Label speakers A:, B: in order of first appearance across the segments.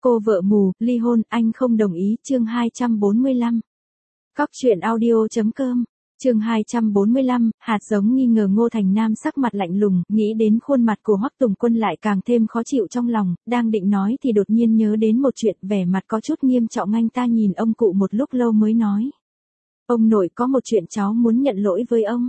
A: Cô vợ mù, ly hôn, anh không đồng ý, chương 245. Cóc truyện audio.com, chương 245, hạt giống nghi ngờ. Ngô Thành Nam sắc mặt lạnh lùng, nghĩ đến khuôn mặt của Hoắc Tùng Quân lại càng thêm khó chịu trong lòng, đang định nói thì đột nhiên nhớ đến một chuyện, vẻ mặt có chút nghiêm trọng. Anh ta nhìn ông cụ một lúc lâu mới nói. Ông nội, có một chuyện cháu muốn nhận lỗi với ông.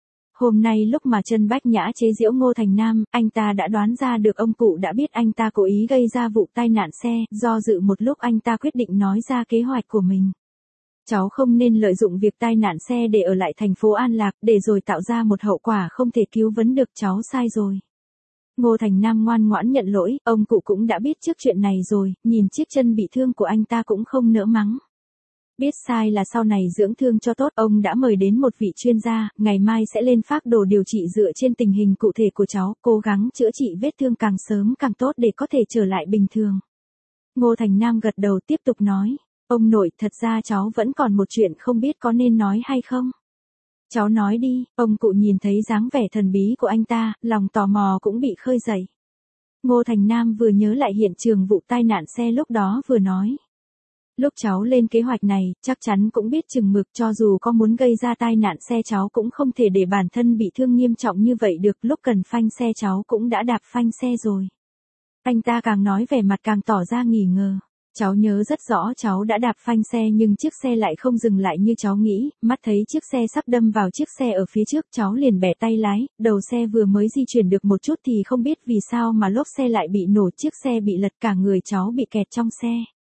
A: Hôm nay lúc mà Trần Bách Nhã chế giễu Ngô Thành Nam, anh ta đã đoán ra được ông cụ đã biết anh ta cố ý gây ra vụ tai nạn xe, do dự một lúc anh ta quyết định nói ra kế hoạch của mình. Cháu không nên lợi dụng việc tai nạn xe để ở lại thành phố An Lạc, để rồi tạo ra một hậu quả không thể cứu vãn được, cháu sai rồi. Ngô Thành Nam ngoan ngoãn nhận lỗi, ông cụ cũng đã biết trước chuyện này rồi, nhìn chiếc chân bị thương của anh ta cũng không nỡ mắng. Biết sai là sau này dưỡng thương cho tốt, ông đã mời đến một vị chuyên gia, ngày mai sẽ lên phác đồ điều trị dựa trên tình hình cụ thể của cháu, cố gắng chữa trị vết thương càng sớm càng tốt để có thể trở lại bình thường. Ngô Thành Nam gật đầu tiếp tục nói, ông nội, thật ra cháu vẫn còn một chuyện không biết có nên nói hay không. Cháu nói đi. Ông cụ nhìn thấy dáng vẻ thần bí của anh ta, lòng tò mò cũng bị khơi dậy. Ngô Thành Nam vừa nhớ lại hiện trường vụ tai nạn xe lúc đó vừa nói. Lúc cháu lên kế hoạch này, chắc chắn cũng biết chừng mực, cho dù có muốn gây ra tai nạn xe cháu cũng không thể để bản thân bị thương nghiêm trọng như vậy được, lúc cần phanh xe cháu cũng đã đạp phanh xe rồi. Anh ta càng nói vẻ mặt càng tỏ ra nghi ngờ. Cháu nhớ rất rõ cháu đã đạp phanh xe nhưng chiếc xe lại không dừng lại như cháu nghĩ, mắt thấy chiếc xe sắp đâm vào chiếc xe ở phía trước, cháu liền bẻ tay lái, đầu xe vừa mới di chuyển được một chút thì không biết vì sao mà lốp xe lại bị nổ, chiếc xe bị lật, cả người cháu bị kẹt trong xe.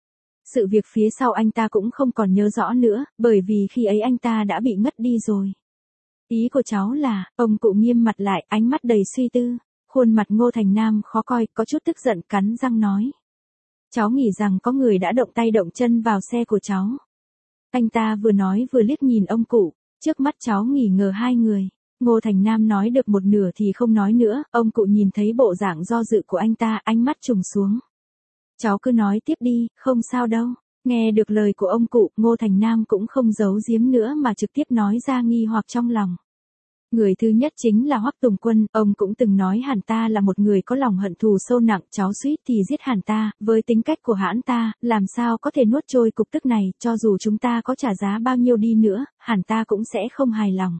A: Sự việc phía sau anh ta cũng không còn nhớ rõ nữa, bởi vì khi ấy anh ta đã bị ngất đi rồi. Ý của cháu là, ông cụ nghiêm mặt lại, ánh mắt đầy suy tư, khuôn mặt Ngô Thành Nam khó coi, có chút tức giận, cắn răng nói. Cháu nghĩ rằng có người đã động tay động chân vào xe của cháu. Anh ta vừa nói vừa liếc nhìn ông cụ, trước mắt cháu nghi ngờ hai người. Ngô Thành Nam nói được một nửa thì không nói nữa, ông cụ nhìn thấy bộ dạng do dự của anh ta, ánh mắt trùng xuống. Cháu cứ nói tiếp đi, không sao đâu. Nghe được lời của ông cụ, Ngô Thành Nam cũng không giấu giếm nữa mà trực tiếp nói ra nghi hoặc trong lòng. Người thứ nhất chính là Hoắc Tùng Quân, ông cũng từng nói hẳn ta là một người có lòng hận thù sâu nặng, cháu suýt thì giết hẳn ta, với tính cách của hãn ta, làm sao có thể nuốt trôi cục tức này, cho dù chúng ta có trả giá bao nhiêu đi nữa, hẳn ta cũng sẽ không hài lòng.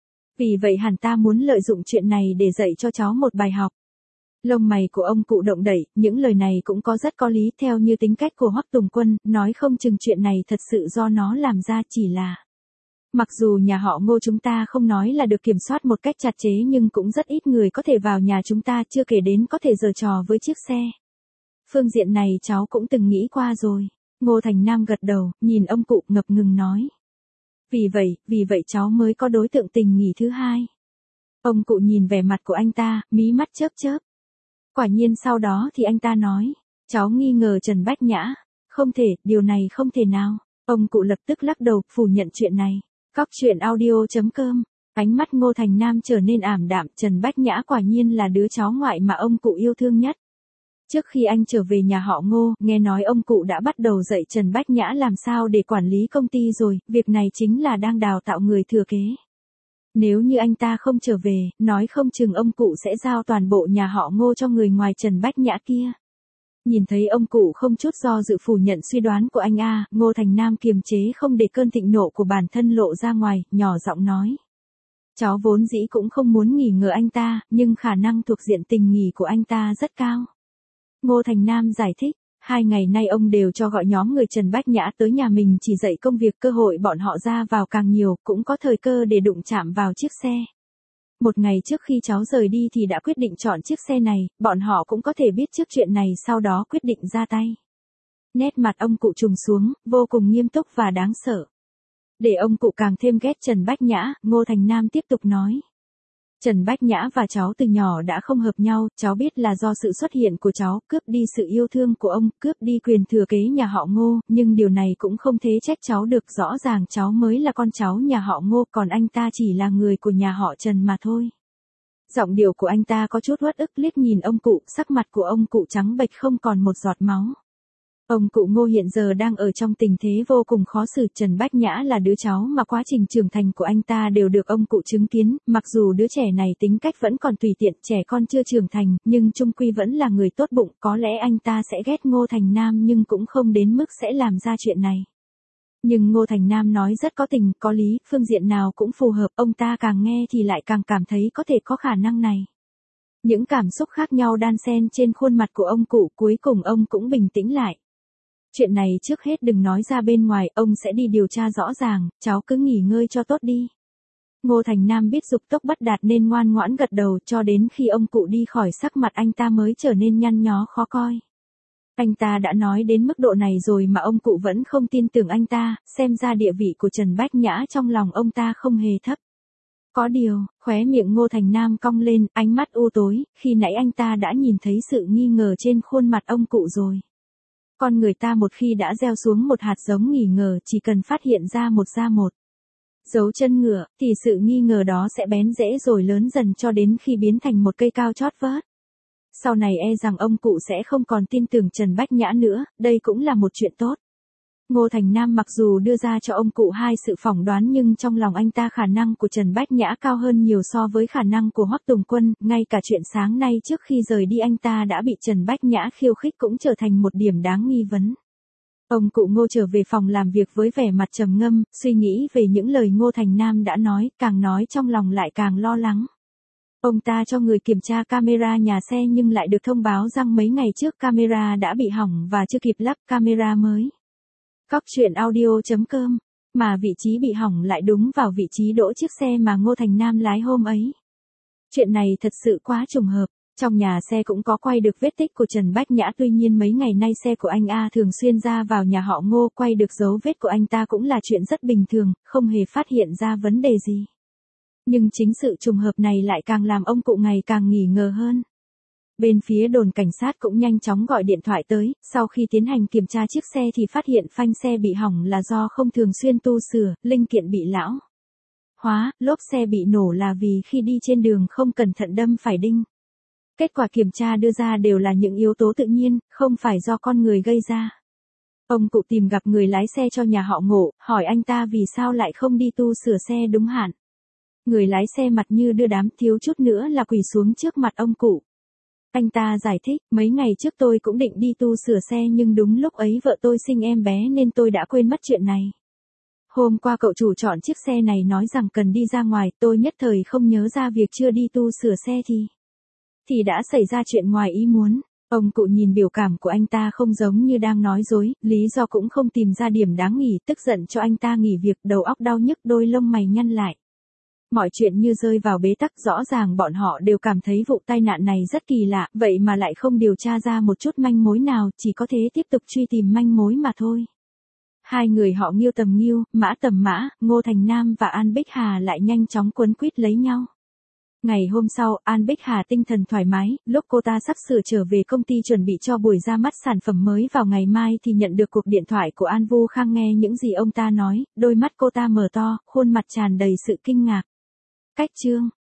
A: Vì vậy hẳn ta muốn lợi dụng chuyện này để dạy cho cháu một bài học. Lông mày của ông cụ động đẩy, những lời này cũng có rất có lý, theo như tính cách của Hoắc Tùng Quân, nói không chừng chuyện này thật sự do nó làm ra, chỉ là mặc dù nhà họ Ngô chúng ta không nói là được kiểm soát một cách chặt chẽ nhưng cũng rất ít người có thể vào nhà chúng ta, chưa kể đến có thể giở trò với chiếc xe. Phương diện này cháu cũng từng nghĩ qua rồi. Ngô Thành Nam gật đầu, nhìn ông cụ ngập ngừng nói. Vì vậy cháu mới có đối tượng tình nghỉ thứ hai. Ông cụ nhìn vẻ mặt của anh ta, mí mắt chớp chớp. Quả nhiên sau đó thì anh ta nói, cháu nghi ngờ Trần Bách Nhã. Không thể, điều này không thể nào. Ông cụ lập tức lắc đầu, phủ nhận chuyện này. Cóc truyện audio.com, ánh mắt Ngô Thành Nam trở nên ảm đạm, Trần Bách Nhã quả nhiên là đứa cháu ngoại mà ông cụ yêu thương nhất. Trước khi anh trở về nhà họ Ngô, nghe nói ông cụ đã bắt đầu dạy Trần Bách Nhã làm sao để quản lý công ty rồi, việc này chính là đang đào tạo người thừa kế. Nếu như anh ta không trở về, nói không chừng ông cụ sẽ giao toàn bộ nhà họ Ngô cho người ngoài Trần Bách Nhã kia. Nhìn thấy ông cụ không chút do dự phủ nhận suy đoán của anh Ngô Thành Nam kiềm chế không để cơn thịnh nộ của bản thân lộ ra ngoài, nhỏ giọng nói. Cháu vốn dĩ cũng không muốn nghi ngờ anh ta, nhưng khả năng thuộc diện tình nghỉ của anh ta rất cao. Ngô Thành Nam giải thích, 2 ngày nay ông đều cho gọi nhóm người Trần Bách Nhã tới nhà mình chỉ dạy công việc, cơ hội bọn họ ra vào càng nhiều, cũng có thời cơ để đụng chạm vào chiếc xe. Một ngày trước khi cháu rời đi thì đã quyết định chọn chiếc xe này, bọn họ cũng có thể biết trước chuyện này sau đó quyết định ra tay. Nét mặt ông cụ trùng xuống, vô cùng nghiêm túc và đáng sợ. Để ông cụ càng thêm ghét Trần Bách Nhã, Ngô Thành Nam tiếp tục nói. Trần Bách Nhã và cháu từ nhỏ đã không hợp nhau, cháu biết là do sự xuất hiện của cháu, cướp đi sự yêu thương của ông, cướp đi quyền thừa kế nhà họ Ngô, nhưng điều này cũng không thể trách cháu được, rõ ràng cháu mới là con cháu nhà họ Ngô, còn anh ta chỉ là người của nhà họ Trần mà thôi. Giọng điệu của anh ta có chút uất ức, liếc nhìn ông cụ, sắc mặt của ông cụ trắng bệch không còn một giọt máu. Ông cụ Ngô hiện giờ đang ở trong tình thế vô cùng khó xử. Trần Bách Nhã là đứa cháu mà quá trình trưởng thành của anh ta đều được ông cụ chứng kiến, mặc dù đứa trẻ này tính cách vẫn còn tùy tiện, trẻ con chưa trưởng thành, nhưng chung quy vẫn là người tốt bụng. Có lẽ anh ta sẽ ghét Ngô Thành Nam nhưng cũng không đến mức sẽ làm ra chuyện này. Nhưng Ngô Thành Nam nói rất có tình, có lý, phương diện nào cũng phù hợp, ông ta càng nghe thì lại càng cảm thấy có thể có khả năng này. Những cảm xúc khác nhau đan xen trên khuôn mặt của ông cụ, cuối cùng ông cũng bình tĩnh lại. Chuyện này trước hết đừng nói ra bên ngoài, ông sẽ đi điều tra rõ ràng, cháu cứ nghỉ ngơi cho tốt đi. Ngô Thành Nam biết dục tốc bất đạt nên ngoan ngoãn gật đầu, cho đến khi ông cụ đi khỏi sắc mặt anh ta mới trở nên nhăn nhó khó coi. Anh ta đã nói đến mức độ này rồi mà ông cụ vẫn không tin tưởng anh ta, xem ra địa vị của Trần Bách Nhã trong lòng ông ta không hề thấp. Có điều, khóe miệng Ngô Thành Nam cong lên, ánh mắt u tối, khi nãy anh ta đã nhìn thấy sự nghi ngờ trên khuôn mặt ông cụ rồi. Con người ta một khi đã gieo xuống một hạt giống nghi ngờ, chỉ cần phát hiện ra một dấu chân ngựa, thì sự nghi ngờ đó sẽ bén rễ rồi lớn dần cho đến khi biến thành một cây cao chót vót. Sau này e rằng ông cụ sẽ không còn tin tưởng Trần Bách Nhã nữa, đây cũng là một chuyện tốt. Ngô Thành Nam mặc dù đưa ra cho ông cụ hai sự phỏng đoán nhưng trong lòng anh ta khả năng của Trần Bách Nhã cao hơn nhiều so với khả năng của Hoắc Tùng Quân, ngay cả chuyện sáng nay trước khi rời đi anh ta đã bị Trần Bách Nhã khiêu khích cũng trở thành một điểm đáng nghi vấn. Ông cụ Ngô trở về phòng làm việc với vẻ mặt trầm ngâm, suy nghĩ về những lời Ngô Thành Nam đã nói, càng nói trong lòng lại càng lo lắng. Ông ta cho người kiểm tra camera nhà xe nhưng lại được thông báo rằng mấy ngày trước camera đã bị hỏng và chưa kịp lắp camera mới. Cóc truyện audio.com, mà vị trí bị hỏng lại đúng vào vị trí đỗ chiếc xe mà Ngô Thành Nam lái hôm ấy. Chuyện này thật sự quá trùng hợp. Trong nhà xe cũng có quay được vết tích của Trần Bách Nhã, tuy nhiên mấy ngày nay xe của anh A thường xuyên ra vào nhà họ Ngô, quay được dấu vết của anh ta cũng là chuyện rất bình thường, không hề phát hiện ra vấn đề gì. Nhưng chính sự trùng hợp này lại càng làm ông cụ ngày càng nghi ngờ hơn. Bên phía đồn cảnh sát cũng nhanh chóng gọi điện thoại tới, sau khi tiến hành kiểm tra chiếc xe thì phát hiện phanh xe bị hỏng là do không thường xuyên tu sửa, linh kiện bị lão hóa, lốp xe bị nổ là vì khi đi trên đường không cẩn thận đâm phải đinh. Kết quả kiểm tra đưa ra đều là những yếu tố tự nhiên, không phải do con người gây ra. Ông cụ tìm gặp người lái xe cho nhà họ Ngô, hỏi anh ta vì sao lại không đi tu sửa xe đúng hạn. Người lái xe mặt như đưa đám, thiếu chút nữa là quỳ xuống trước mặt ông cụ. Anh ta giải thích, mấy ngày trước tôi cũng định đi tu sửa xe nhưng đúng lúc ấy vợ tôi sinh em bé nên tôi đã quên mất chuyện này. Hôm qua cậu chủ chọn chiếc xe này nói rằng cần đi ra ngoài, tôi nhất thời không nhớ ra việc chưa đi tu sửa xe thì đã xảy ra chuyện ngoài ý muốn. Ông cụ nhìn biểu cảm của anh ta không giống như đang nói dối, lý do cũng không tìm ra điểm đáng nghi, tức giận cho anh ta nghỉ việc, đầu óc đau nhức, đôi lông mày nhăn lại. Mọi chuyện như rơi vào bế tắc, rõ ràng bọn họ đều cảm thấy vụ tai nạn này rất kỳ lạ, vậy mà lại không điều tra ra một chút manh mối nào, chỉ có thể tiếp tục truy tìm manh mối mà thôi. Hai người họ Nghiêu tầm Nghiêu, Mã tầm Mã, Ngô Thành Nam và An Bích Hà lại nhanh chóng quấn quýt lấy nhau. Ngày hôm sau, An Bích Hà tinh thần thoải mái, lúc cô ta sắp sửa trở về công ty chuẩn bị cho buổi ra mắt sản phẩm mới vào ngày mai thì nhận được cuộc điện thoại của An Vu Khang. Nghe những gì ông ta nói, đôi mắt cô ta mở to, khuôn mặt tràn đầy sự kinh ngạc. Cách chương